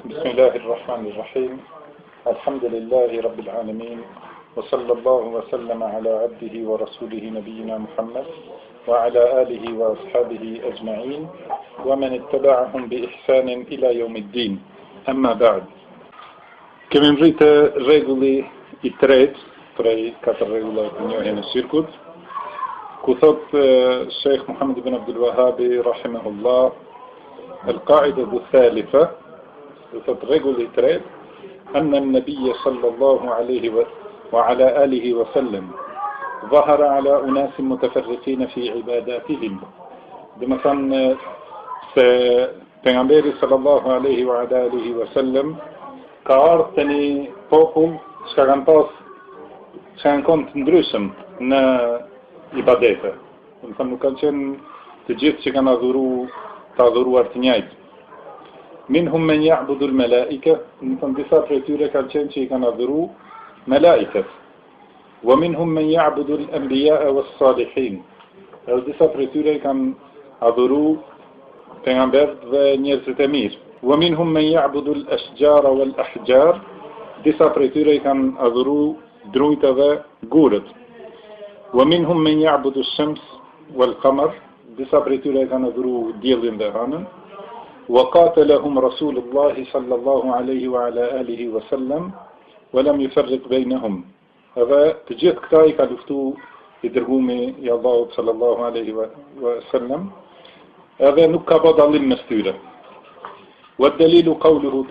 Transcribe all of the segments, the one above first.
بسم الله الرحمن الرحيم الحمد لله رب العالمين وصلى الله وسلم على عبده ورسوله نبينا محمد وعلى آله وأصحابه أجمعين ومن اتبعهم بإحسان إلى يوم الدين أما بعد كما نريد رجلي التريد prej 4 rregullave të njohjen e shirkut, ku thot Sheikh Muhammad ibn Abdul Wahhab rahimahullah القاعدة الثالثة thot rregulli I tretë أن النبي صلى الله عليه وعلى آله وسلم ظهر على أناس متفرقين في عباداتهم dhe thënë se pejgamberi sallallahu alaihi wa ala alihi wasallam ka ardhur te një popull që kanë pas kanë qenë të ndryshëm në ibadete. Do të nuk kanë qenë të gjithë që kanë të adhuruar të njëjtë. Minhum men ya'budu al-malaika, do disa prej tyre kanë qenë që I kanë adhuru melaiket. Wa minhum men ya'budu al-anbiya'a was-salihin. Edhe disa prej tyre kanë adhuru pejgamberët dhe njerëzit e mirë. Wa minhum men ya'budu al-ashjara wal-ahjar. Disa prej tyre kanë adhuru drujtë dhe gurët. Wa minhum men ya'budu ash-shams wal-qamar. Disa prej tyre kanë adhuru diellin dhe hënën. Wa qatalahum Rasulullah sallallahu alaihi wa ala alihi wa sallam wa lam yufarriq bainahum. Edhe të gjithë këta I ka luftu I dërgumi I Allahut sallallahu alaihi wa sallam, edhe nuk ka bë dallim mes tyre. والدليل قول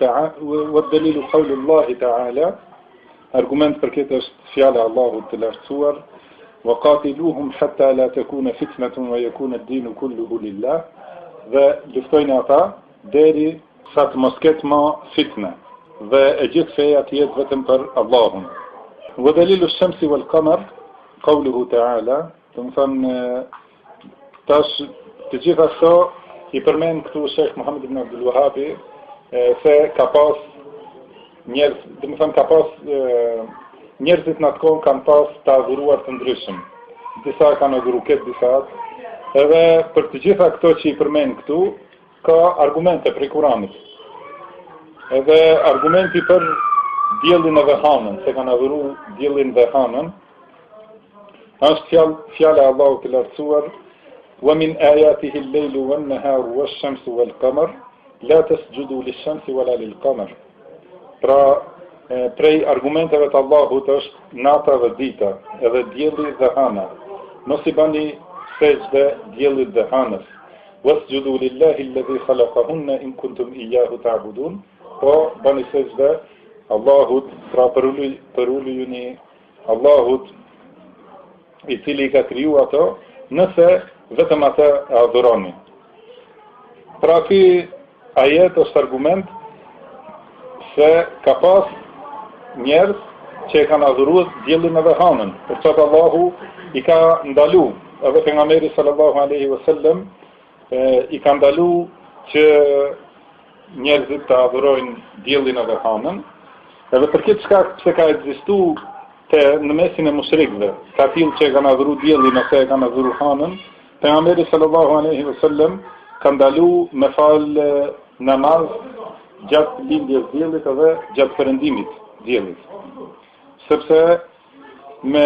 الله تعالى argument për këtë është fjala e Allahut të lartësuar وقاتلوهم حتى لا تكون فتنة ويكون الدين كله لله dhe luftojnë ata deri sa të mos ketë më fitnë dhe e gjithë feja të jetë vetëm për Allahun. ودليل الشمس والقمر قوله تعالى do të thënë tash të gjitha këto I përmend këtu Sheikh Muhammad ibn Abdul Wahhab se ka pas njerëz, do të thënë ka pas njerëzit në atë kohë kanë pas të adhuruar të ndryshëm. Disa kanë adhuru këtë, disa atë. Edhe për të gjitha këto që I përmend këtu, ka argumente për Kuranit. Edhe argumenti për diellin dhe hënën, se kanë adhuru diellin dhe hënën, është fjala e Allahut të lartësuar ومن آياته الليل والنهار والشمس والقمر لا تسجدوا للشمس ولا للقمر. Pra, prej argumenteve të Allahut është nata dhe dita, edhe dielli dhe hëna. Mos I bani sejdë diellit dhe hënës. Wasjudu lillahi alladhi khalaqahunna in kuntum iyyahu ta'budun. Po bani sejdë Allahut, pra përulujuni Allahut I cili ka kriju ato, nëse vetëm atë e adhuroni. Pra ky ajet është argument se ka pas njerëz që e kanë adhuruar diellin dhe hënën, për çfarë Allahu I ka ndalu, edhe pejgamberi sallallahu alaihi wasallam I ka ndalu që njerëzit të adhurojnë diellin dhe hënën, edhe për këtë shkak pse ka ekzistuar në mesin e mushrikëve, ka tillë që e kanë adhuru diellin ose e kanë adhuru hënën, pejgamberi sallallahu alaihi wasallam ka ndalu me fal namaz gjatë lindjes diellit edhe gjatë perëndimit diellit. Sepse me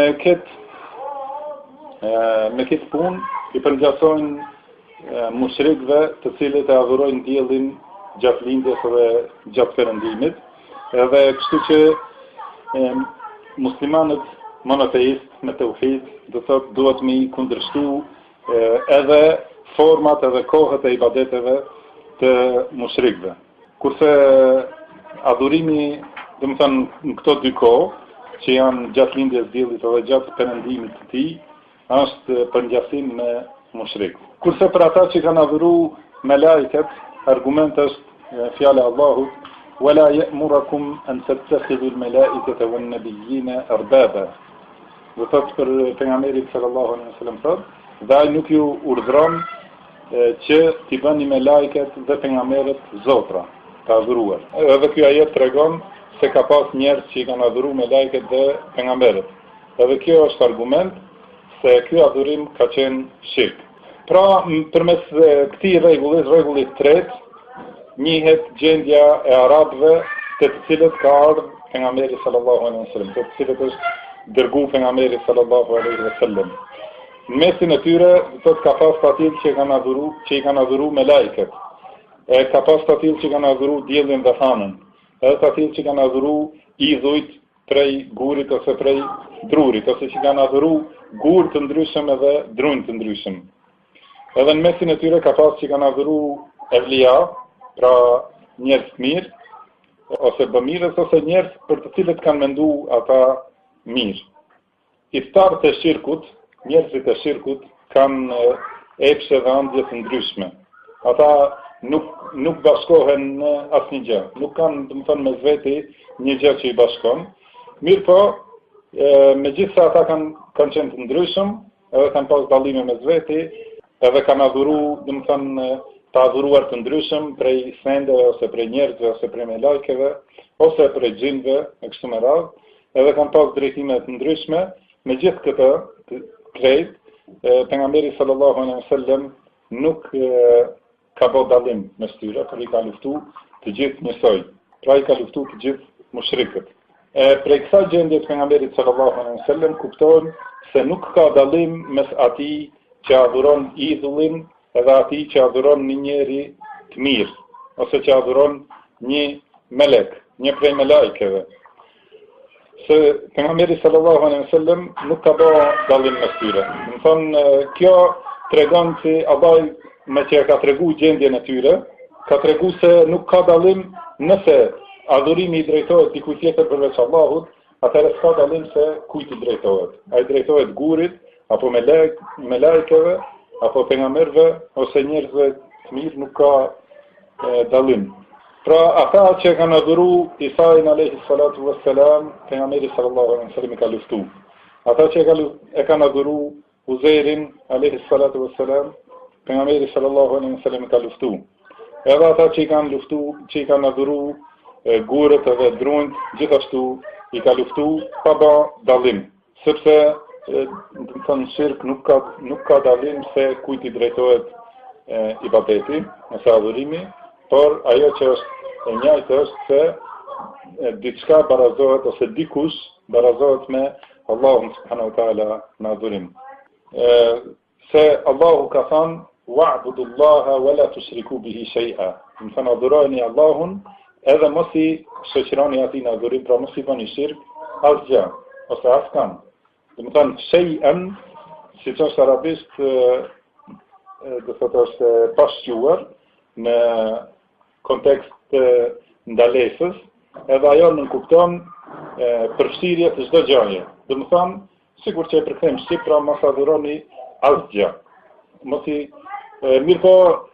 këtë punë I përngjasojnë mushrikëve të cilët e adhurojnë diellin gjatë lindjes dhe gjatë perëndimit, edhe kështu që muslimanët monoteist me tauhid do thotë duhet me I kundërshtu edhe format edhe kohët e ibadeteve të mushrikëve. Kurse adhurimi, do të thënë në këto dy kohë, që janë gjatë lindjes diellit edhe gjatë perëndimit të tij, është përngjasim me mushrikë. Kurse për ata që kanë adhuru melaiket, argument është fjala e Allahut ولا يأمركم أن تتخذوا الملائكة والنبيين أربابا. Do thotë për pejgamberin sallallahu alaihi wasallam thotë, dhe ai nuk ju urdhëron që t'i bëni me lajket dhe pejgamberët zotra, të adhuruar. Edhe ky ajet tregon se ka pas njerëz që I kanë adhuruar me lajket dhe pejgamberët. Edhe kjo është argument se ky adhurim ka qenë shirk. Pra, përmes këtij rregulli, rregullit tretë, njihet gjendja e arabëve të cilët ka ardhur pejgamberi sallallahu alaihi wasallam, të cilët është dërguar pejgamberi sallallahu alaihi wasallam. Në mesin e tyre thot ka pas atil që i kanë adhuru me lajket, ka pas atil që kanë adhuru diellin dhe hanën, edhe atil që kanë adhuru idhujt prej gurit ose prej drurit, ose që kanë adhuru gur të ndryshëm edhe drunj të ndryshëm. Edhe në mesin e tyre ka pas që kanë adhuru evlia, pra njerëz mirë, ose bëmirës, ose njerëz për të cilët kanë mendu ata mirë. Iftarët e shirkut, njerëzit e shirkut, kanë epshe dhe ëndje të ndryshme. Ata nuk bashkohen në asnjë gjë, nuk kanë, do të thënë, mes veti një gjë që i bashkon. Mirë po, megjithëse ata kanë qenë të ndryshëm, edhe kanë pas dallime mes veti, edhe kanë adhuru, do të thënë, të adhuruar të ndryshëm prej sendeve ose prej njerëzve ose prej me lajkeve ose prej gjinve e kështu me radhë, edhe kanë pas drejtime të ndryshme. Me gjithë këtë krejt, pejgamberi sallallahu alaihi wasallam nuk ka bë dallim mes tyre, por i ka luftu të gjithë njësoj. Pra i ka luftu të gjithë mushrikët. Prej kësaj gjendje të pejgamberit sallallahu alaihi wasallam kuptohen se nuk ka dallim mes atij që adhuron idhullin edhe ati që adhuron një njeri të mirë, ose që adhuron një melek, një prej me lajkeve. Se pejgamberi sallallahu alaihi wasallam nuk ka bë dallim mes tyre. Do thonë, kjo tregon se Allah me që ka tregu gjendjen e tyre, ka tregu se nuk ka dallim nëse adhurimi i drejtohet dikujt tjetër përveç Allahut, atëherë s'ka dallim se kujt i drejtohet. Ai drejtohet gurit, apo me lajkeve, apo pejgamberëve ose njerëzve të mirë, nuk ka dallim. Pra ata që kanë adhuru Isain alayhi salatu wassalam, pejgamberi sallallahu alaihi wasallam i ka luftu. Ata që e kanë adhuru Uzairin alayhi salatu wassalam, pejgamberi sallallahu alaihi wasallam i ka luftu. Edhe ata që i kanë adhuru gurët edhe drunjt, gjithashtu i ka luftu pa bë dallim, sepse në thënë shirk nuk ka dallim se kujt i drejtohet ibadeti, ose adhurimi, por ajo që është e njëjtë është se diçka barazohet ose dikush barazohet me Allahun subhanahu wa taala në adhurim. Se Allahu ka thënë wa'budullaha wa la tushriku bihi shay'a. Do të adhuroni Allahun edhe mos i shoqëroni atij në adhurim, pra mos i bëni shirk asgjë ose askam. Do të thonë shay'an, siç është arabisht, do të thotë është pashquar në kontekst ndalesës, edhe ajo nuk kupton përfshirje të çdo gjëje. Do të thonë, sikur që e përkthejmë shqip, pra mos adhuroni asgjë. Mirë po,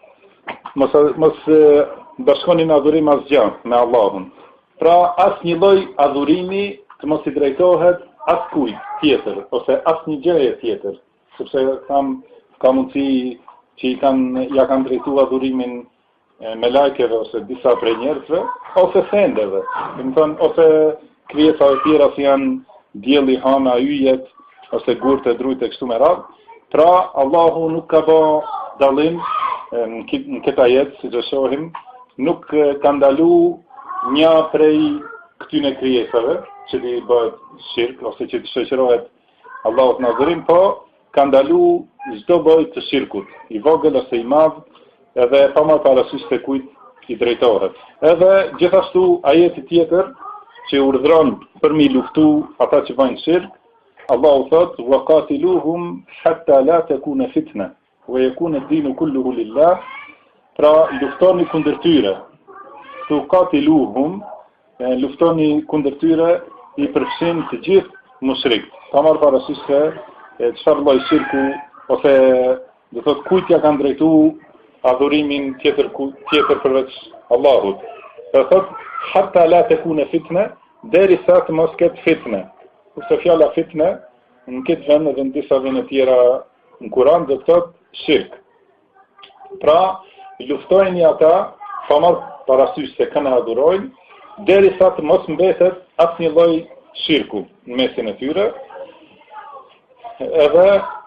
mos bashkoni në adhurim asgjë me Allahun. Pra asnjë lloj adhurimi të mos i drejtohet askujt tjetër, ose asnjë gjëje tjetër, sepse ka mundësi që ja kanë drejtu adhurimin me lajkeve ose disa prej njerëzve, ose sendeve, ose krijesave tjera si janë dielli, hana, yjet, ose gurët e drujt e kështu me radhë. Pra Allahu nuk ka bë dallim në këtë ajet, siç e shohim, nuk ka ndalu një prej këtyne krijesave që i bëhet shirk ose që të shoqërohet Allahut në adhurim, po ka ndalu çdo lloj të shirkut, i vogël ose i madh, edhe pa marrë parasysh se kujt i drejtohet. Edhe gjithashtu ajeti tjetër që urdhron për mi luftu ata që bëjnë shirk, Allahu thot: "Wa qatiluhum hatta la takuna fitna wa yakuna ad-dinu kulluhu lillah." Pra luftoni kundër tyre. Tu qatiluhum, luftoni kundër tyre i përfshin të gjithë mushrikët. Pa marrë parasysh se çfarë lloj shirku ose do thot kujt ja kanë drejtu adhurimin tjetër përveç Allahut. Do thot hatta la takuna fitna, derisa të mos ketë fitne. Kurse fjala fitne në këtë vend edhe në disa vende tjera në Kur'an do të thot shirk. Pra luftojnë ata pa marrë parasysh se kanë adhurojnë, derisa të mos mbetet asnjë lloj shirku në mesin e tyre. Edhe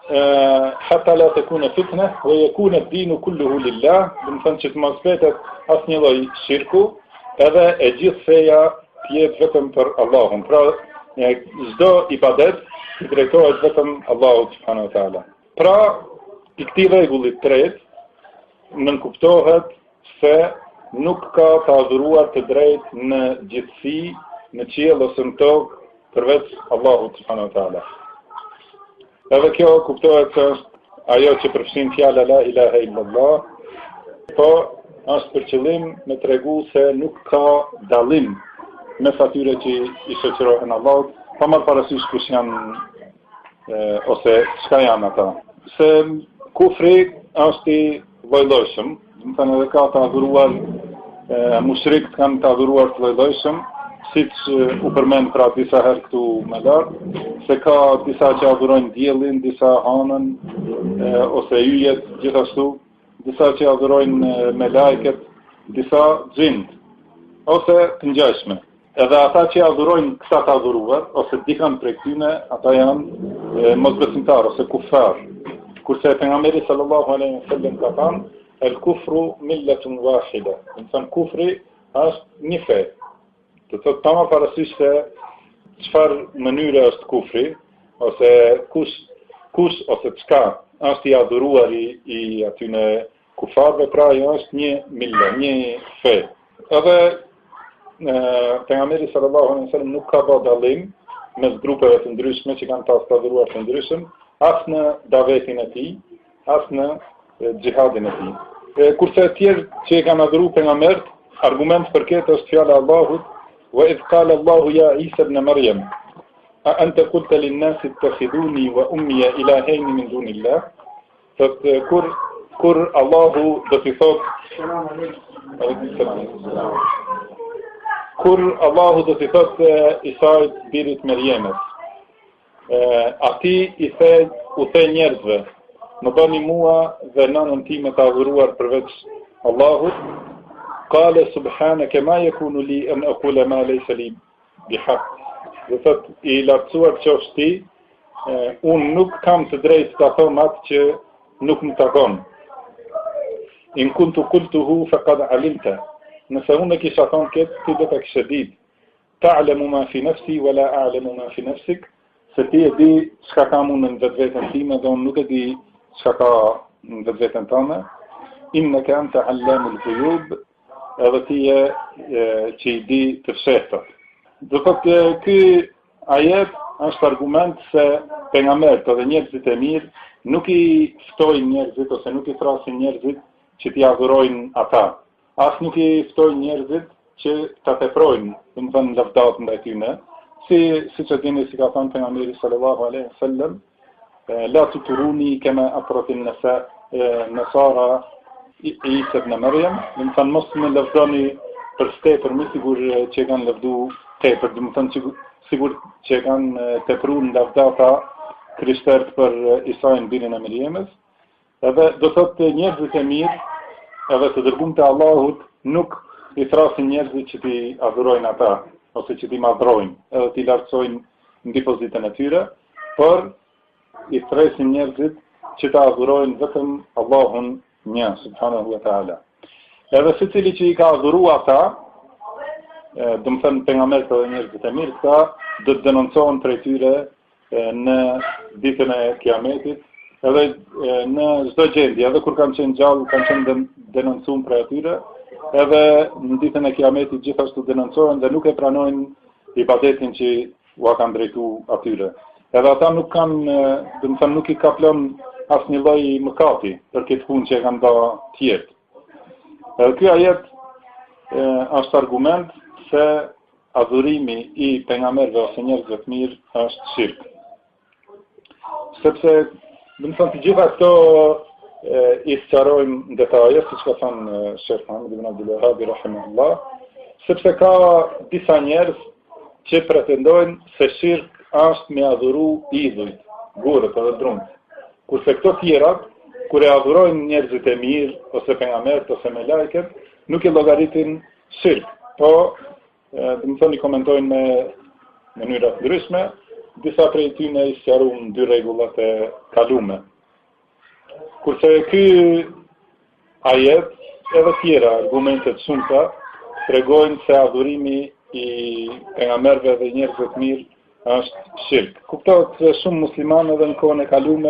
hatta la takuna fitna wa yakuna ad-dinu kulluhu lillah, do të thonë që të mos vetet asnjë lloj shirku, edhe e gjithë feja të jetë vetëm për Allahun. Pra, çdo ibadet i drejtohet vetëm Allahut subhanahu wa taala. Pra, i këtij rregulli të tretë nënkuptohet se nuk ka të adhuruar të drejtë në gjithësi, në qiell ose në tokë përveç Allahut subhanahu wa taala. Edhe kjo kuptohet se është ajo që përfshin fjala la ilaha illallah, po është për qëllim me tregu se nuk ka dallim mes atyre që i shoqërohen Allahut, pa marrë parasysh kush janë ose çka janë ata. Se kufri është i lloj-llojshëm, do të thënë edhe ka të adhuruar mushrikët kanë të adhuruar të lloj-llojshëm, siç u përmend pra disa herë këtu më lart, se ka disa që adhurojnë diellin, disa hanën ose yjet, gjithashtu, disa që adhurojnë me lajket, disa xhind ose të ngjashme. Edhe ata që adhurojnë këta të adhuruar ose dikan prej tyre, ata janë mosbesimtar ose kufar. Kurse pejgamberi sallallahu alaihi wasallam ka thënë, el kufru millatun wahida. Do të thënë kufri është një fe. Të thotë pa marrë parasysh se çfarë mënyre është kufri, ose kush ose çka është i adhuruar i atyne kufarëve, pra ajo është një mille, një fe. Edhe pejgamberi sallallahu alaihi wasallam nuk ka bërë dallim mes grupeve të ndryshme që kanë pas të adhuruar të ndryshëm, as në davetin e tij, as në xhihadin e tij. Kurse të tjerë që e kanë adhuruar pejgamberin, argument për këtë është fjala e Allahut: وإذ قال الله يا عيسى ابن مريم أأنت قلت للناس اتخذوني وأمي إلهين من دون الله. kur Allahu do t'i thot kur Allahu do t'i thot Isait birit Merjemës, ati u the njerëzve, më bëni mua dhe nënën time të adhuruar përveç Allahut. Qale subhanaka ma yakunu li an aqula ma laysa li bihaq. Do thot i lartësuar qofsh ti, unë nuk kam të drejtë ta them atë që nuk më takon. In kuntu qultuhu faqad alimta. Nëse unë e kisha thonë këtë, ti do ta kishe ditë. Ta'lamu ma fi nafsi wa la a'lamu ma fi nafsik. Se ti e di çka kam unë në vetveten time dhe unë nuk e di çka ka në vetveten tënde. Innaka anta allamul ghuyub. Edhe ti që i di të fshehtat. Do thotë ky ajet është argument se pejgamberët dhe njerëzit e mirë nuk i ftojnë njerëzit ose nuk i thrasin njerëzit që t'i adhurojnë ata. As nuk i ftojnë njerëzit që ta teprojnë, do të thënë lavdat ndaj tyre, siç e dini si ka thënë pejgamberi sallallahu alaihi wasallam, la tuturuni kama atratin nasara Isa ibn Maryam, do të thënë mos më lavdoni për tepër, më sigur që kanë lavdu tepër, do të thënë sigur që kanë tepruar lavdata krishterët për Isain birin e Merjemës. Edhe do thotë njerëzit e mirë, edhe të dërguar te Allahut, nuk i thrasin njerëzit që t'i adhurojnë ata, ose që t'i madhrojnë, edhe t'i lartësojnë në depozitën e tyre, por i thrasin njerëzit që t'a adhurojnë vetëm Allahun një, subhanahu wa ta'ala. Edhe secili që i ka adhuru ata, do të thënë pejgamberët dhe njerëzit e mirë, këta do të denoncohen prej tyre në ditën e Kiametit, edhe në çdo gjendje, edhe kur kanë qenë gjallë, kanë qenë denoncuar prej atyre, edhe në ditën e Kiametit gjithashtu denoncohen dhe nuk e pranojnë ibadetin që u kanë drejtuar atyre. Edhe ata nuk kanë, do të thënë nuk i kaplon asnjë lloj mëkati për këtë punë që e kanë bërë tjerë. Ky ajet është argument se adhurimi i pejgamberëve ose njerëzve të mirë është shirk. Sepse, do të thënë të gjitha këto i sqarojmë në detaje, siç ka thënë Sheikh Muhammad ibn Abdul Wahhab rahimahullah, sepse ka disa njerëz që pretendojnë se shirk është me adhuru idhujt, gurët edhe drunët. Kurse këto tjerat, kur e adhurojnë njerëzit e mirë, ose pejgamberët, ose me lajket, nuk e llogaritin shirk, po, do të thoni komentojnë me mënyra të ndryshme, disa prej tyre i sqaruan dy rregullat e kalume. Kurse ky ajet edhe tjera argumentet shumëta tregojnë se adhurimi i pejgamberëve dhe njerëzve të mirë është shirk. Kuptohet se shumë muslimanë edhe në kohën e kalume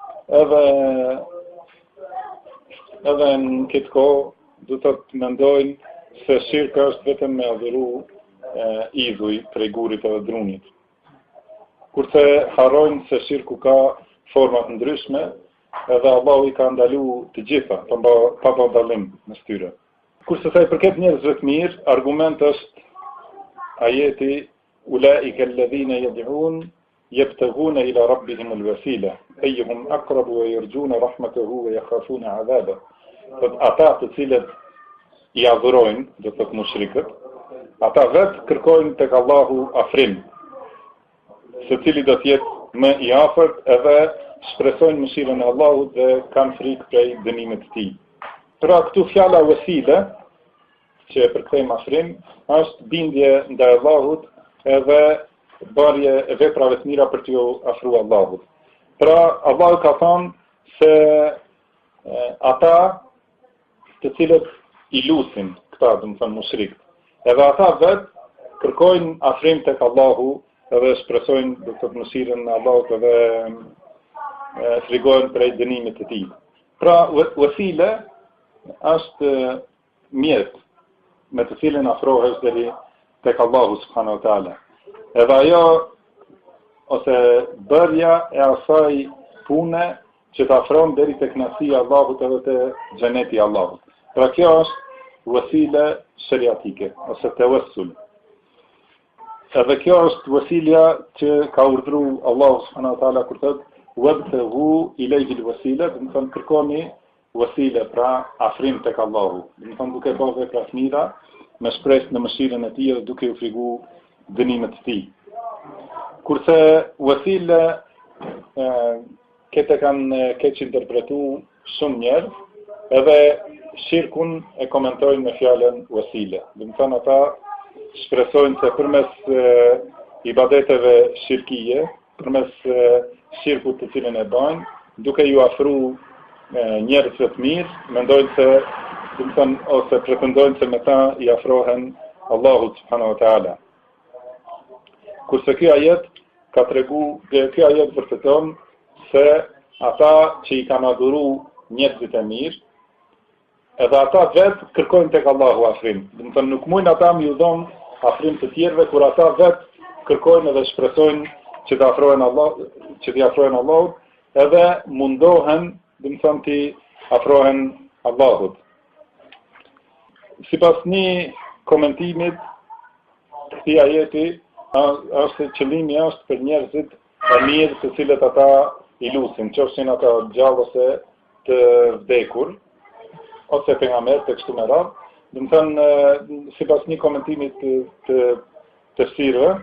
edhe në këtë kohë do të mendojnë se shirka është vetëm me adhuru idhuj prej gurit edhe drunit. Kurse harrojnë se shirku ka forma të ndryshme, edhe Allahu i ka ndalu të gjitha, pa dallim në tyre. Kurse sa i përket njerëzve të mirë, argument është ajeti ulaika alladhina yad'un yabtaghuna ila rabbihim alwasila ayyuhum aqrabu wa yarjuna rahmatahu wa yakhafuna 'adhabahu. Ata të cilët i adhurojnë, do të thotë mushrikët, ata vetë kërkojnë tek Allahu afrim, se cili do të jetë më i afërt edhe shpresojnë mëshirën e Allahut dhe kanë frikë prej dënimit të tij. Pra këtu fjala wasile, që e përkthejmë afrim, është bindje ndaj Allahut edhe bërje e veprave të mira për t'ju afruar Allahut. Pra Allahu ka thënë se ata të cilët i lusin, këta do të thonë mushrikët, edhe ata vetë kërkojnë afrim tek Allahu edhe shpresojnë do të thotë mëshirën e Allahut edhe frikojnë prej dënimit të tij. Pra wasile është mjet me të cilën afrohesh deri tek Allahu subhanahu wa taala. Edhe ajo ose bërja e asaj pune që të afron deri tek kënaqësia e Allahut edhe te xheneti i Allahut. Pra kjo është wasile shariatike ose tawassul. Edhe kjo është wasilja që ka urdhëruar Allahu subhanahu wa taala kur thotë wabtaghu ilayhi alwasila, do të thonë kërkoni wasile, pra afrim tek Allahu. Do të thonë duke bërë vepra të mira, me shpresë në mëshirën e tij dhe duke u frikëu dënimet të tij. Kurse wasile këtë kanë keq interpretuar shumë njerëz, edhe shirkun e komentojnë me fjalën wasile. Do të thonë ata shpresojnë se përmes ibadeteve shirkije, përmes shirkut të cilën e bajnë, duke ju afru njerëzve të mirë, mendojnë se, do të thonë, ose pretendojnë se me ta i afrohen Allahut subhanahu wa taala. Kurse ky ajet ka tregu, ky ajet vërteton se ata që i kanë adhuru njerëzit e mirë, edhe ata vetë kërkojnë tek Allahu afrim. Do të thonë nuk mundin ata më ju dhon afrim të tjerëve kur ata vetë kërkojnë edhe shpresojnë që të afrohen Allahut, edhe mundohen, do të thonë, të afrohen Allahut. Sipas një komentimit të këtij ajeti, është qëllimi është për njerëzit e mirë të cilët ata i lusin, qofshin ata gjallë ose të vdekur, ose pejgamber të kështu me radhë. Do të thonë, sipas një komentimit të tefsirëve,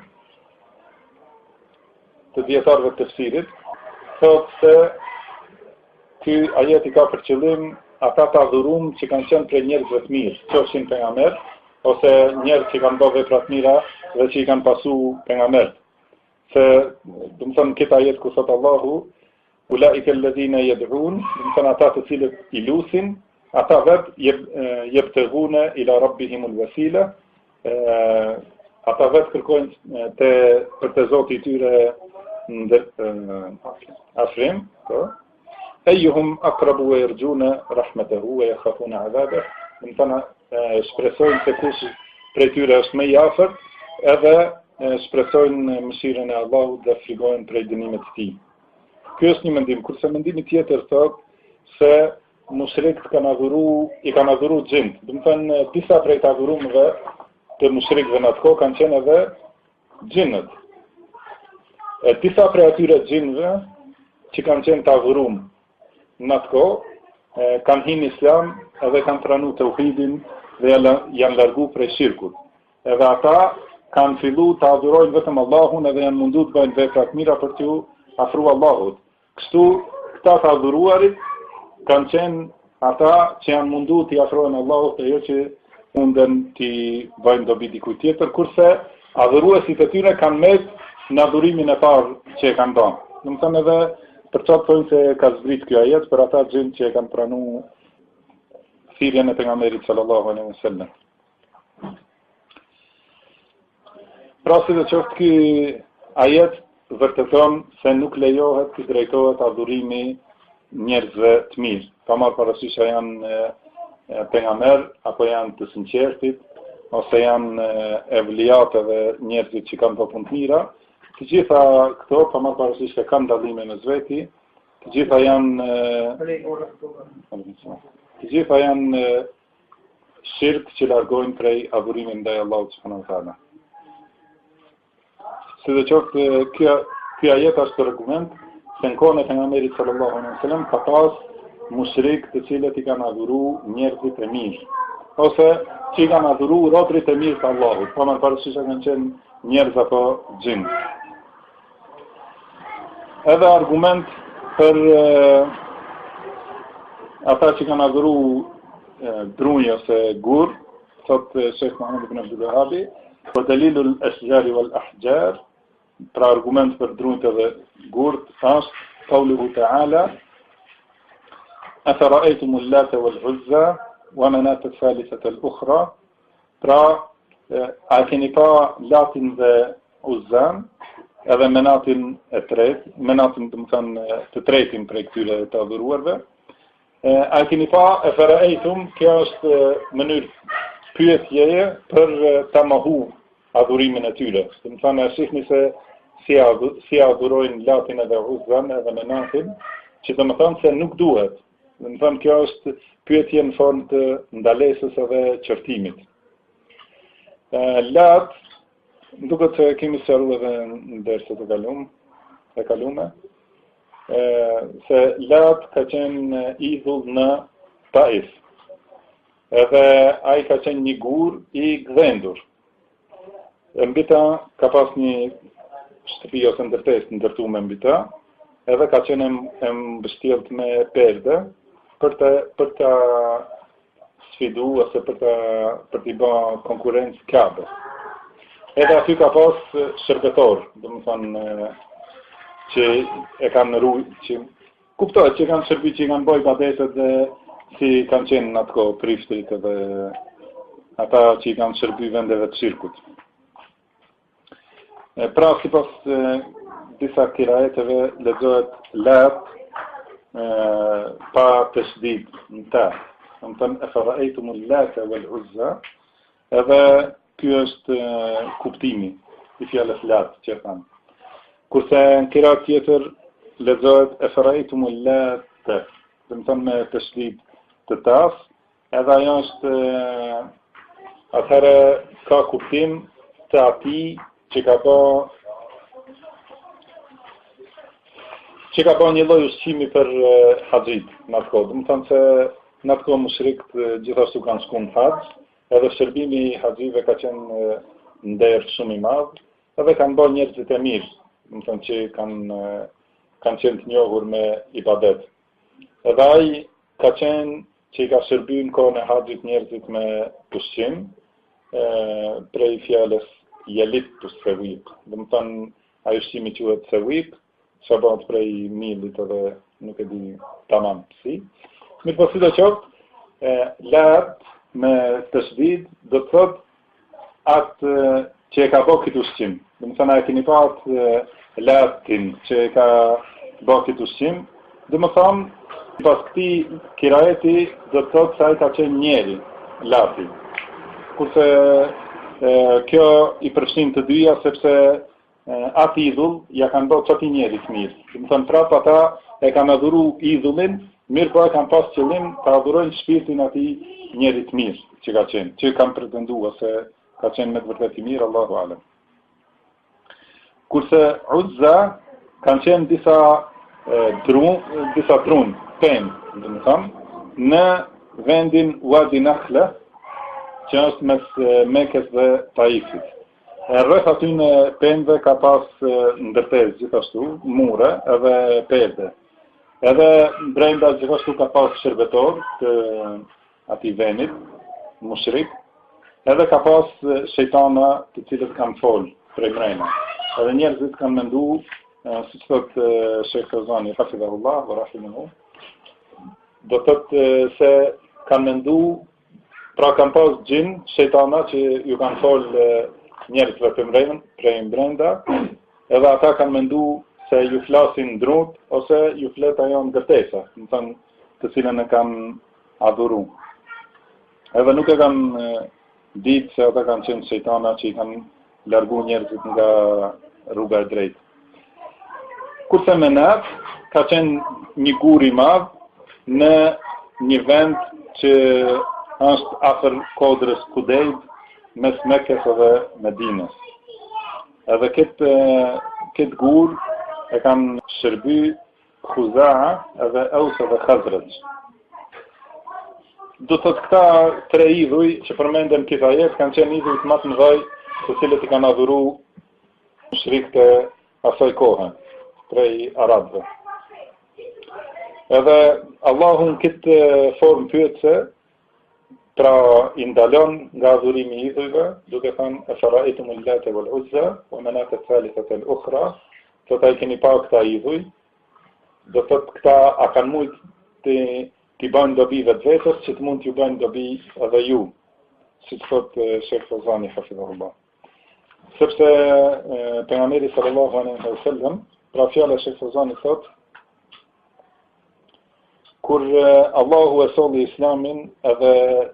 të dietarëve të tefsirit, thotë se ky ajet i ka për qëllim ata të adhurum që kanë qenë prej njerëzve të mirë, qofshin pejgamber ose njerëz që kanë bërë vepra të mira dhe që i kanë pasu pejgamberët. Se do të thonë këtë ajet ku thot Allahu ulaika alladhina yad'un, do të thonë ata të cilët i lusin, ata vetë yabtaghuna ila rabbihim alwasila, ata vetë kërkojnë për te Zoti i tyre afrim, ayyuhum aqrabu wa yarjuna rahmatahu wa yakhafuna 'adhabahu. Do të thonë shpresojnë se kush prej tyre është më i afërt, edhe shpresojnë mëshirën e Allahut dhe frikojnë prej dënimit të tij. Ky është një mendim, kurse mendimi tjetër thotë se mushrikët i kanë adhuru xhint. Do të thonë disa prej të adhurumëve të mushrikëve në atë kohë kanë qenë edhe xhinët. E disa prej atyre xhinëve që kanë qenë të adhurum në atë kohë kanë hyrë në Islam edhe kanë pranuar tauhidin dhe janë largu prej shirkut. Edhe ata kanë fillu të adhurojnë vetëm Allahun edhe janë mundu të bëjnë vepra të mira për t'ju afruar Allahut. Kështu, këta të adhuruarit kanë qenë ata që janë mundu t'i afrojnë Allahut e jo që munden t'i bëjnë dobi dikujt tjetër, kurse adhuruesit e tyre kanë met në adhurimin e parë që e kanë dhënë. Do të thonë edhe për çfarë thonë se ka zbrit ky ajet për ata gjin që e kanë pranuar thirrjen e pejgamberit sallallahu alaihi wasallam. Pra si dhe qoftë ky ajet vërteton se nuk lejohet të drejtohet adhurimi njerëzve të mirë. Ka marrë parasysh a janë pejgamber apo janë të sinqertit, ose janë evliat edhe njerëzit që kanë punë të mira. Të gjitha këto ka marrë parasysh se kanë dallime mes veti. Të gjitha janë shirk që largojnë prej adhurimit ndaj Allahut subhanahu wa taala. Si dhe qoftë, ky ajet është argument se në kohën e pejgamberit sallallahu alaihi wasallam ka pas mushrik të cilët I kanë adhuru njerëzit e mirë, ose që I kanë adhuru robërit e mirë të Allahut, pa marrë parasysh se kanë qenë njerëz apo gjin. Edhe argument për ata që kanë adhuru drunj ose gur, thot Sheikh Muhammad ibn Abdul Wahhabi, wa dalilul ashjar wal ahjar, pra argument për drunjt edhe gurt është qauluhu ta'ala afara'aytum al-lata wal-uzza wa manat ath-thalithata al-ukhra, pra a keni pa Latin dhe Uzzan edhe menatin e tretë, menatin do të thënë të tretin prej këtyre të adhuruarve. A keni pa e fara'aytum, kjo është mënyrë pyetjeje për ta mohu adhurimin e tyre. Do të thënë shihni se si adhurojnë Latin edhe Uzzan edhe menatin, që do të thënë se nuk duhet. Do të thënë kjo është pyetje në formë të ndalesës edhe qërtimit. Lat, duket se kemi sqaruar edhe në derset e kalume, se Lat ka qenë idhull në Taif. Edhe ai ka qenë një gur I gdhendur. Mbi ta ka pas një shtëpi ose ndërtesë ndërtuar mbi ta, edhe ka qenë e mbështjellët me perde për ta sfidu ose për t'i bërë konkurrencë Kabës. Edhe aty ka pas shërbetor, do të thonë që e kanë që kuptohet që kanë shërbi që kanë bërë ibadetet dhe si kanë qenë në atë kohë priftit edhe ata që I kanë shërbi vendeve të shirkut. Pra sipas disa kirajeteve lexohet Lat pa tashdid në ta. Do të thënë fara'aytum al-lata wal-uzza, edhe ky është kuptimi I fjalës Lat që thamë. Kurse në kirat tjetër lexohet fara'aytum al-lata, do të thënë me tashdid të tas, edhe ajo është atëherë ka kuptim të atij që ka bë një lloj ushqimi për haxhit në atë kohë. Do të thonë se në atë kohë mushrikët gjithashtu kanë shkuar në haxh, edhe shërbimi I haxhive ka qenë nder shumë I madh, edhe kanë bërë njerëzit e mirë, do të thonë që kanë qenë të njohur me ibadet. Edhe ai ka qenë që I ka shërby në kohën e haxhit njerëzit me ushqim, prej fjalës jelit të sewik. Do të thonë ai ushqimi quhet sewik, që bëhet prej millit edhe nuk e di tamam si. Mirë po si do qoftë, Lat me tashdid do të thotë atë që e ka bërë këtë ushqim. Do të thonë ai keni pa Latin që e ka bërë këtë ushqim, do të thonë pas këtij kirajeti do të thotë se ai ka qenë njeri, Lati. Kurse kjo I përfshin të dyja sepse atë idhull ja kanë bërë çati njerit mirë. Do të thonë prapë ata e kanë adhuru idhullin, mirë po e kanë pas qëllim të adhurojnë shpirtin atij njerit mirë që ka qenë, që kanë pretenduar se ka qenë me të vërtetë I mirë, Allahu alem. Kurse Uzza kanë qenë disa drun, penë, do të thonë, në vendin Wadi Nakhla, që është mes Mekës dhe Taifit. Rreth aty në pemëve ka pas ndërtesë gjithashtu, mure edhe perde. Edhe brenda gjithashtu ka pas shërbetor të atij vendit, mushrik, edhe ka pas shejtana të cilët kanë folë prej mrena. edhe njerëzit kanë mendu, si thot Sheikh Fawzani, hafidhahullah wa rahimahu, do thotë se kanë mendu, pra kanë pas gjin, shejtana që ju kanë fol njerëzve prej brenda, edhe ata kanë mendu se ju flasin drut ose ju flet ajo ngërtesa, do të thënë të cilën e kanë adhuru. Edhe nuk e kanë ditë se ata kanë qenë shejtana që i kanë largu njerëzit nga rruga e drejtë. Kurse Menat ka qenë një gur i madh në një vend që është afër kodrës Kudejd, mes Mekës dhe Medinës. Edhe këtë gur e kanë shërby Khuzaa edhe Aus dhe Khazraj. Do të thotë këta tre idhuj që përmenden këta jetë kanë qenë idhuj më të mëdhej, të cilët i kanë adhuru mushrikët e asaj kohe, prej arabëve. Edhe Allahu në këtë formë pyetse, pra i ndalon nga adhurimi i idhujve, duke thënë e faraitum al-Lata wal-Uzza wa Manata ath-Thalithata al-Ukhra, thotë ai keni pa këta idhuj, do thotë këta a kanë mujt t'i bëjnë dobi vetës, që të mund t'ju bëjnë dobi edhe ju, si të thotë Sheikh Fawzani hafidhahullah. Sepse pejgamberi sallallahu alaihi wasallam, pra fjala e Sheikh Fawzani thotë, kur Allahu e solli Islamin edhe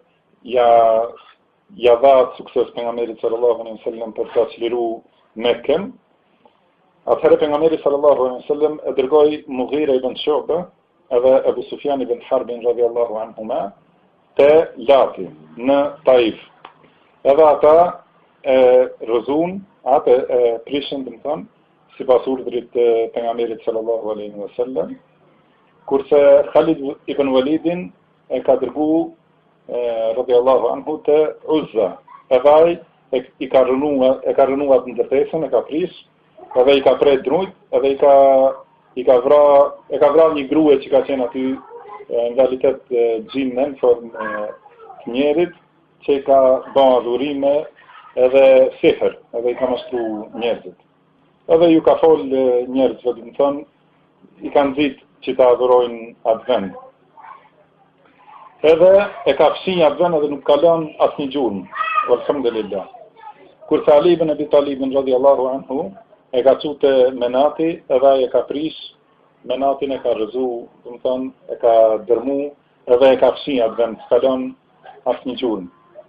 ja dha sukses pejgamberit sallallahu alaihi wasallam për ta çliru Mekën, atëherë pejgamberi sallallahu alaihi wasallam e dërgoi Mughira ibn Shu'ba edhe Ebu Sufjan ibn Harbin radhiyallahu anhuma te lati në Taif. Edhe ata rrëzun, ata prishin, dhe më thonë, si pas urdhrit të pejgamberit sallallahu alaihi wasallam, kurse Khalid ibn Walidin e ka dërgu radhiyallahu anhu te Uzza. Edhe ai e ka rënuar në ndërtesën, e ka prish, edhe i ka prej drujt, edhe e ka vra një grue që ka qenë aty në realitet gjinën, në formë të njerit, që i ka bën adhurime edhe sihr, edhe i ka mashtru njerëzit. Edhe ju ka fol njerëzve, dhe më thonë, i kanë ditë që ta adhurojnë atë vend. Edhe e ka fshin atë vend edhe nuk kalon asë një gjurmë, alhamdulillah. Kurse Ali ibn Abi Talibin radhiyallahu anhu, e ka qute Menati, edhe e ka prish, Menatin e ka rëzu, dhe më thonë, e ka dërmu, edhe e ka fshin atë vend, s'kalon asë një gjurmë.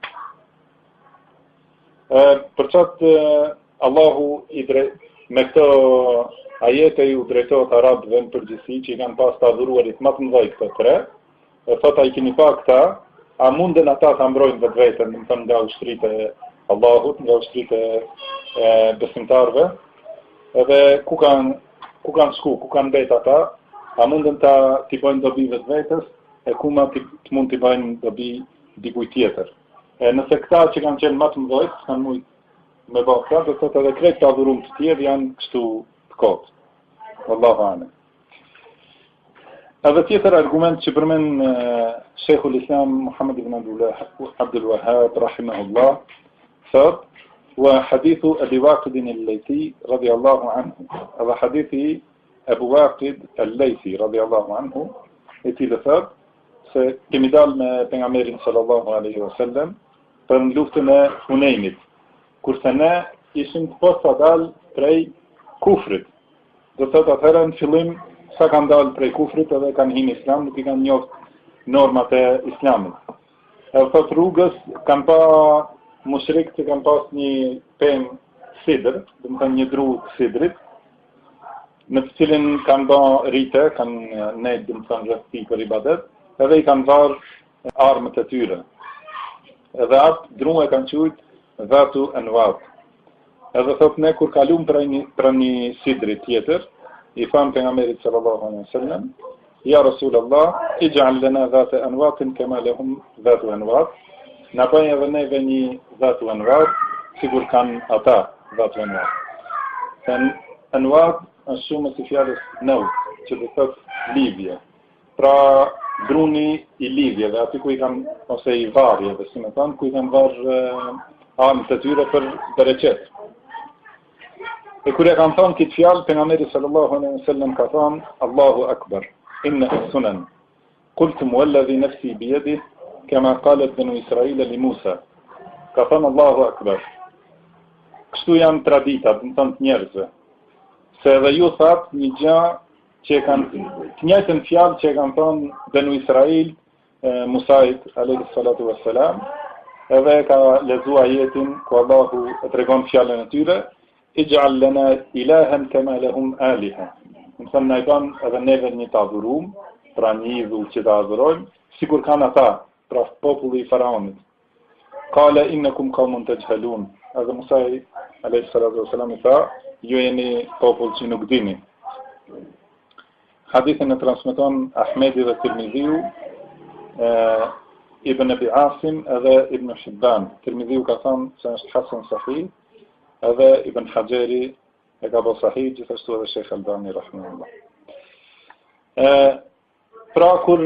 Për qatë Allahu me këto ajete ju drejtohet arabëve në përgjithësi që i kanë pas të adhuruarit më të mëdhej këto tre, e thot a i keni pa këta, a munden ata të mbrojnë vetveten, do të thënë nga ushtritë e Allahut, nga ushtritë e besimtarëve, edhe ku kanë shku, ku kanë mbet ata, a munden t'i bëjnë dobi vetvetes, e ku ma të mund t'i bëjnë dobi dikuj tjetër. Nëse këta që kanë qenë më të mëdhej, kanë mujt me bëhë këta, do thotë edhe krejt të adhurum të tjerë janë kështu të kotë. Wallahu a'lam. Edhe tjetër argument që përmen Sheikhul Islam Muhammad ibn Abdul Wahhab rahimahullah, thot, wa hadithu Abi Waqid al-Laythi radiyallahu anhu. Edhe hadithi Abu Waqid al-Laythi radiyallahu anhu, e cili thot se kemi dalë me pejgamberin sallallahu alaihi wasallam për në luftën e Hunenit, kurse ne ishim të posa dalë prej kufrit. Do thot atëherë në fillim sa kanë dalë prej kufrit edhe kanë hinë islam, nuk i kanë njoft normat e islamit. Edhe thot rrugës kanë pa mushrikët që kanë pas një pemë sidr, dhe më thënë një dru sidrit, në të cilin kanë ba rite, kanë nejtë dhe më thënë rësti për ibadet, edhe i kanë varë armët e tyre. Edhe atë dru e kanë qujtë dhatu envat. Edhe thot ne kur kalum për një sidrit tjetër, i thamë për nga merit sallallahu alaihi wasallam, ja Rasulallah, i gjall lëna dhate envatin kema lehum dhatu envat, në bëjnë edhe neve një dhatu envat, sigur kanë ata dhatu envat. Envat është shumë si fjallës nëvë, që dhe thëtë livje. Pra druni i livjeve, aty ku i kanë, ose i varjeve, si me thanë, ku i kanë varë armët e tyre për bereqet. E kur e kanë thonë këtë fjalë, pejgamberi sallallahu alaihi wasallam ka thonë Allahu akbar, innaha sunan. Qultum walladhi nafsi biyadihi kama qalat banu Israila li Musa. Ka thonë Allahu akbar. Kështu janë traditat, më thonë të njerëzve. Se edhe ju thatë një gjë që kanë të njëjtën fjalë që kanë thonë banu Israil Musait alayhi salatu wassalam, edhe ka lexuar ajetin ku Allahu e tregon fjalën e tyre, ij'al lana ilahan kama lahum aliha. Më thënë na i ban edhe neve një të adhurum, pra një idhull që të adhurojmë, sikur kanë ata, pra populli i faraonit. Qala innakum qawmun tajhalun. Edhe Musai alayhi salatu wassalam i tha, ju jeni popull që nuk dini. Hadithin e transmeton Ahmedi dhe Tirmidhiu, Ibn Abi Asim edhe Ibn Hibban. Tirmidhiu ka thënë se është hasan sahih, edhe Ibn Hajeri e ka bërë sahih, gjithashtu edhe Sheikh Albani rahimahullah. Pra kur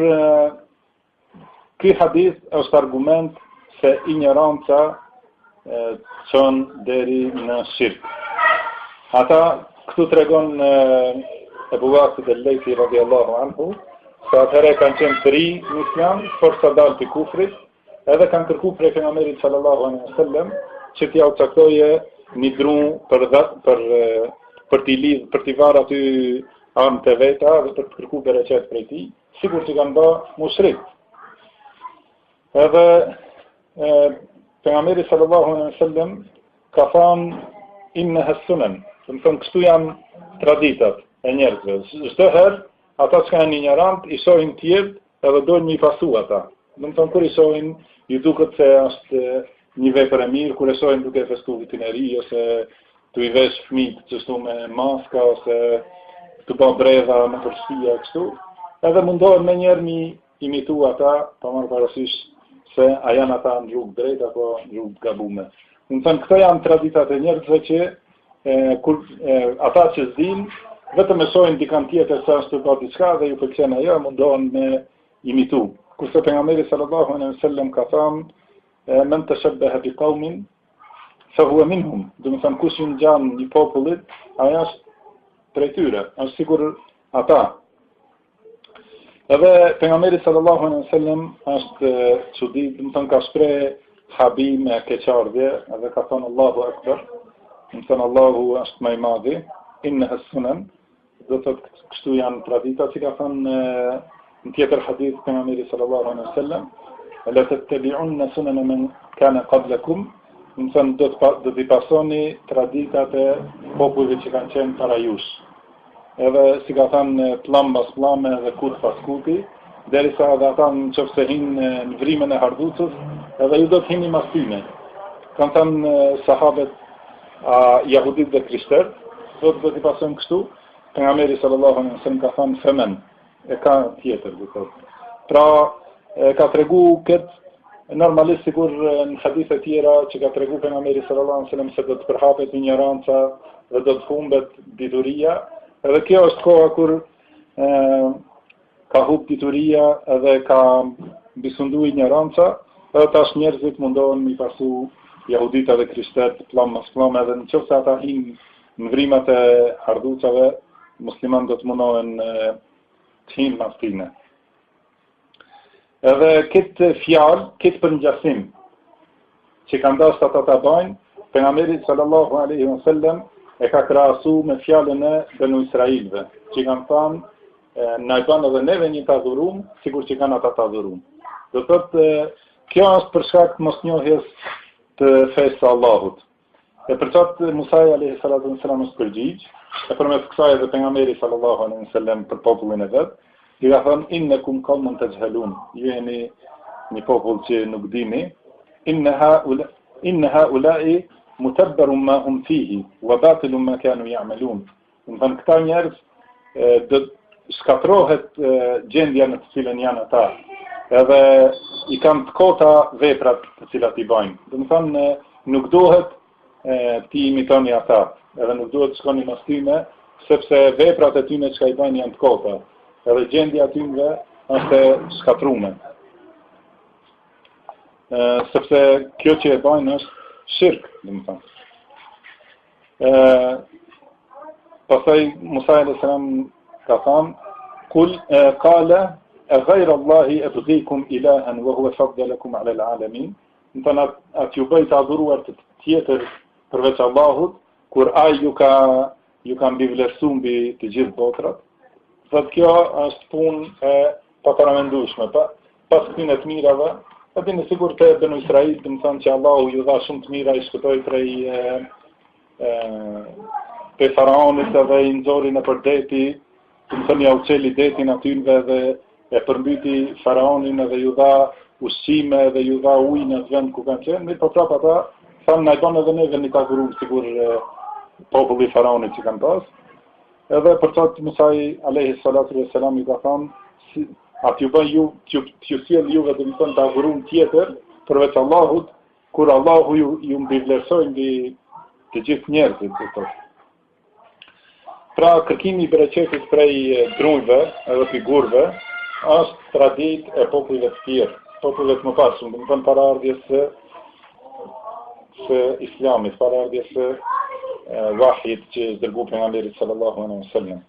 ky hadith është argument se ignoranca çon deri në shirk. Ata këtu tregon Ebu Wasid al-Laythi radiallahu anhu, se atëherë kanë qenë të ri në islam, por sa dalë të kufrit, edhe kanë kërku prej pejgamberit sallallahu alaihi wasallam që t'ja u caktoje një dru për t'i lidh, për t'i varë aty armë të veta dhe për të kërku bereqet prej ti, sigur që kanë bë mushrik. Edhe pejgamberi sallallahu alaihi wasallam ka thënë innaha sunan, do të thonë kështu janë traditat e njerëzve. Çdo herë ata që kanë ignorant i shohin të tjerë edhe dojnë mi pasu ata. Do të thonë kur i shohin ju duket se është një vepër e mirë, kur e shohin duke festu vitin e ri, ose të i vesh fëmijët çështu me maska, ose të bë breva me përshpia kështu, edhe mundohen me njerë mi imitu ata, pa marrë parasysh se a janë ata në rrugë drejt apo në rrugë gabume. Do të thonë këto janë traditat e njerëzve që ata që zdin, vetëm e shohin dikant tjetër se është të bërë diçka dhe ju pëlqen ajo, mundohen me imitu. Kurse pejgamberi sallallahu alaihi wasallam ka thënë men tashabbaha bi qaumin fa huwa minhum. Do të thonë kush i ngjan një popullit, ai është prej tyre, është sigur ata. Edhe pejgamberi sallallahu alaihi wasallam është çudi, do të thonë ka shpreh habi me keqardhje, edhe ka thënë Allahu akbar. Do të thonë Allahu është më i madhi, innaha sunan. Do të thotë kështu janë tradita që ka thënë në tjetër hadith pejgamberi sallallahu alaihi wasallam, la tattabi'unna sunana man kana qablakum. Do të thonë do t'i pasoni traditat e popujve që kanë qenë para jush. Edhe si ka thënë plam pas plame dhe kut pas kuti, derisa edhe ata nëse hinë në vrimën e harducës, edhe ju do të hini mas tyne. Kanë thënë sahabet jahudit dhe krishterët, do t'i pasojnë kështu. Pejgamberi sallallahu alaihi wasallam ka thënë femen, e ka tjetër do thotë. Pra ka tregu këtë normalisht sikur në hadithe tjera që ka tregu pejgamberi sallallahu alaihi wasallam se do të përhapet ignoranca dhe do të humbet dituria. Edhe kjo është koha kur ka humb dituria edhe ka bisundu ignoranca, edhe tash njerëzit mundohen mi pasu jahudita dhe krishterët plam mas plam, edhe nëse ata hinë në vrimat e harducave, musliman do të mundohen të hinë mas tyne. Edhe këtë fjalë, këtë përngjasim që kanë dashur ata ta bëjnë, pejgamberi sallallahu alaihi wasallam e ka krahasu me fjalën e Banu Israilëve, që kanë thënë na i bën edhe neve një të adhurum, sikur që kanë ata të adhurum. Do thotë kjo është për shkak të mosnjohjes të fesë së Allahut. E për çfarë Musa alayhi salatu wasalam është përgjigj, e përmes kësaj edhe pejgamberi sallallahu alaihi wasallam për popullin e vet, i ka thënë innakum qawmun tajhalun, ju jeni një popull që nuk dini, inna haula'i mutabbarun ma hum fihi wa batilun ma kanu ya'malun. Do të thonë këta njerëz do shkatrohet gjendja në të cilën janë ata, edhe i kanë të kota veprat të cilat i bëjnë. Do të thonë nuk duhet ti imitoni ata, edhe nuk duhet të shkoni mas tyne, sepse veprat e tyne që ka i bëjnë janë të kota, edhe gjendja tyne është shkatrume. Sepse kjo që e bëjnë është shirk, do të thonë. Pastaj Musa alayhis salam ka thonë, qala ghayra Allahi abghikum ilahan wa huwa faddalakum ala al-alamin. Në të atë ju bëjt adhuruar të tjetër përveç Allahut, kur ai ju ka mbivlerësuar mbi të gjithë botrat. Thotë kjo është punë e paparamendueshme, pas këtyre të mirave, atë në sigur të Banu Israil, do të thonë që Allahu ju dha shumë të mira, i shpëtoi prej faraonit edhe i nxori nëpër deti, do të thonë ja u çeli detin atyve dhe e përmbyti faraonin edhe ju dha ushqime dhe ju dha ujë në vend ku kanë qenë, mirë po prapë ata thanë na i bën edhe neve një kagurum sigur populli i faraonit që kanë pas. Edhe për çat Musa alayhi salatu wassalam i ka thënë, atë ju bën ju sjell juve do të thonë kagurum tjetër përveç Allahut, kur Allahu ju mbivlerësoi mbi të gjithë njerëzit këto. Pra kërkimi i bereqetit prej drujve edhe figurve është tradit e popujve të tjerë, popujve të mëparshëm, do të thonë paraardhjes së Islamit, paraardhjes së vahjit që dërgoi pejgamberi sallallahu alaihi wasallam.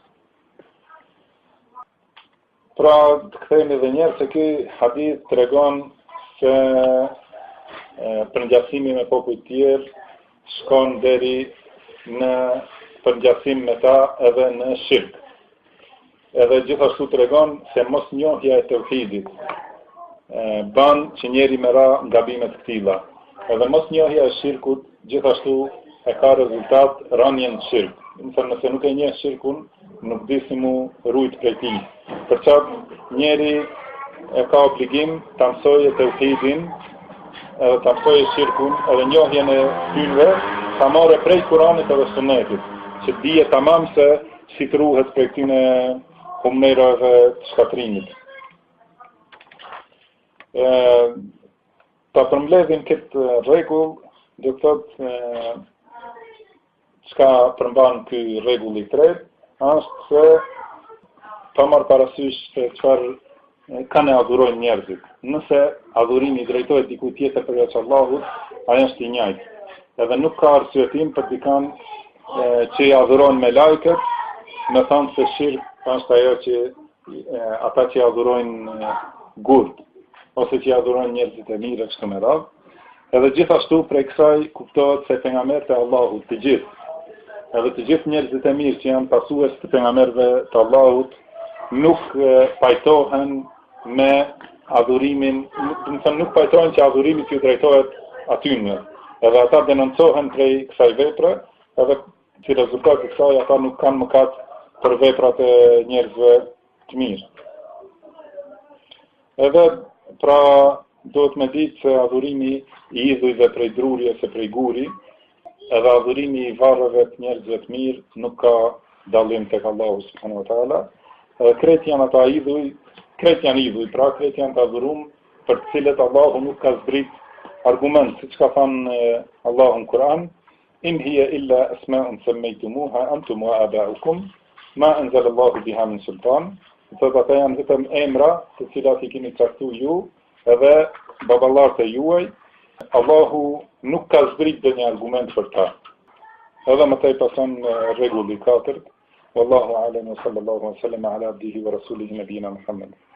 Pra të kthehemi edhe një herë se ky hadith tregon se përngjaçimi me popuj të tjerë shkon deri në përngjaçim me ta edhe në shirk. Edhe gjithashtu tregon se mosnjohja e tauhidit ban që njeri me ra gabimet të tilla. Edhe mosnjohja e shirkut gjithashtu e ka rezultat rënien në shirk. Nëse nuk e njeh shirkun, nuk di si mu rujt prej tij. Për çfarë njeri e ka obligim ta mësojë tauhidin, edhe ta mësojë shirkun, edhe njohjen e tynve, ta marrë prej Kuranit edhe Sunetit, që dije tamam se si të ruhet prej këtyne humnerave të shkatrimit. Ta përmbledhim këtë rregull, do të thotë çka përmban ky rregull i tretë, është se ta marr parasysh se çfarë kanë adhurojnë njerëzit. Nëse adhurimi drejtohet dikujt tjetër përveç Allahut, ajo është i njëjtë. Edhe nuk ka arsyetim për dikan që i adhuron me lajket, me thanë se shirk është ajo që ata që i adhurojnë gurt, ose që i adhurojnë njerëzit e mirë kështu me radhë. Edhe gjithashtu prej kësaj kuptohet se pejgamberët e Allahut të gjithë, edhe të gjithë njerëzit e mirë që janë pasues të pejgamberëve të Allahut, nuk pajtohen me adhurimin, do të thënë nuk pajtohen që adhurimi t'ju drejtohet atyne. Edhe ata denoncohen prej kësaj vepre, edhe si rezultat të kësaj ata nuk kanë mëkat për veprat e njerëzve të mirë. Edhe pra duhet me ditë se adhurimi i idhujve prej druri ose prej guri, edhe adhurimi i varreve të njerëzve të mirë nuk ka dallim tek Allahu subhanahu wa taala. Krejt janë ata idhuj, krejt janë idhuj, pra krejt janë të adhurum për të cilët Allahu nuk ka zbrit argument, siç ka thënë Allahu në Kur'an, in hiya illa asma'un sammaytumuha antum wa aba'ukum ma anzala Allahu biha min sultan. Thotë ata janë vetëm emra të cilat i keni caktuar ju edhe baballarët e juaj. Allahu nuk ka zbrit ndonjë argument për ta. Edhe më tej pason rregulli 4. Wallahu a'lam wa sallallahu wa sallama ala abdihi wa rasulihi nabiyina Muhammad.